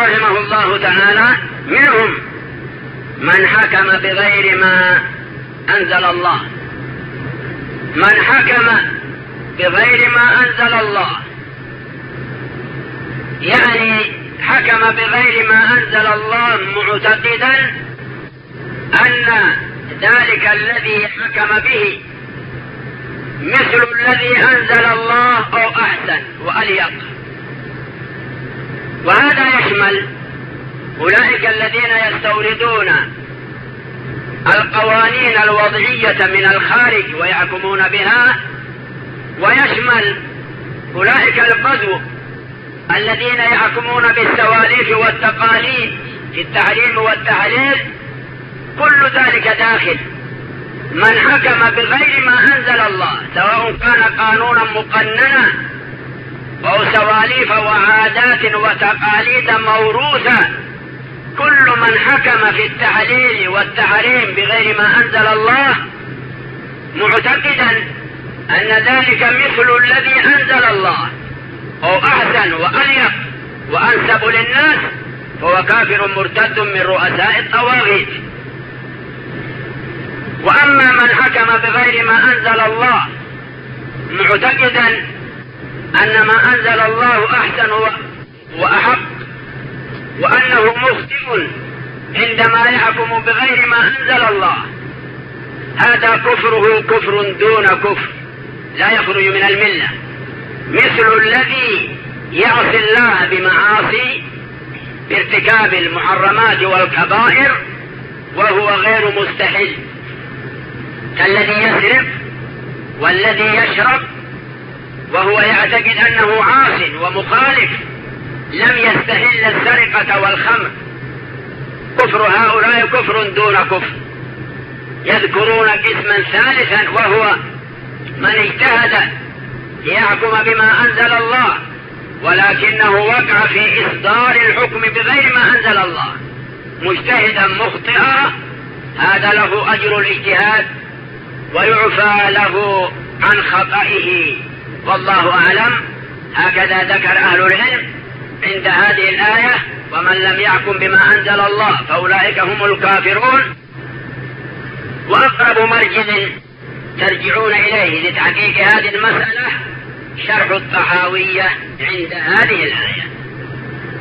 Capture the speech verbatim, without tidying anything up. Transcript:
رحمه الله تعالى: منهم من حكم بغير ما أنزل الله. من حكم بغير ما أنزل الله يعني حكم بغير ما أنزل الله معتقدا أن ذلك الذي حكم به مثل الذي أنزل الله أو أحسن وأليق. وهذا يشمل أولئك الذين يستوردون القوانين الوضعية من الخارج ويحكمون بها، ويشمل أولئك القذو الذين يحكمون بالسواليف والتقاليد في التحريم والتحليل. كل ذلك داخل. من حكم بغير ما أنزل الله، سواء كان قانونا مقننا أو سواليف وعادات وتقاليد موروثة، كل من حكم في التحليل والتحريم بغير ما أنزل الله معتقدا أن ذلك مثل الذي أنزل الله أو أحسن وأليق وأنسب للناس، فهو كافر مرتد من رؤساء الطواغيت. وأما من حكم بغير ما أنزل الله معتقدا أن ما أنزل الله أحسن وأحق وأنه مخطئ عندما يحكم بغير ما أنزل الله، هذا كفره كفر دون كفر، لا يخرج من الملة، مثل الذي يعصي الله بمعاصي بارتكاب المحرمات والكبائر وهو غير مستحل، كالذي يسرق والذي يشرب وهو يعتقد أنه عاص ومخالف لم يستحل السرقة والخمر. كفر هؤلاء كفر دون كفر. يذكرون قسما ثالثا وهو من اجتهد ليحكم بما أنزل الله ولكنه وقع في إصدار الحكم بغير ما أنزل الله مجتهدا مخطئا، هذا له أجر الاجتهاد ويعفى له عن خطئه، والله أعلم. هكذا ذكر أهل العلم عند هذه الآية: ومن لم يحكم بما أنزل الله فأولئك هم الكافرون. وأقرب مرجع ترجعون إليه لتحقيق هذه المسألة شرح الطحاوية عند هذه الآية.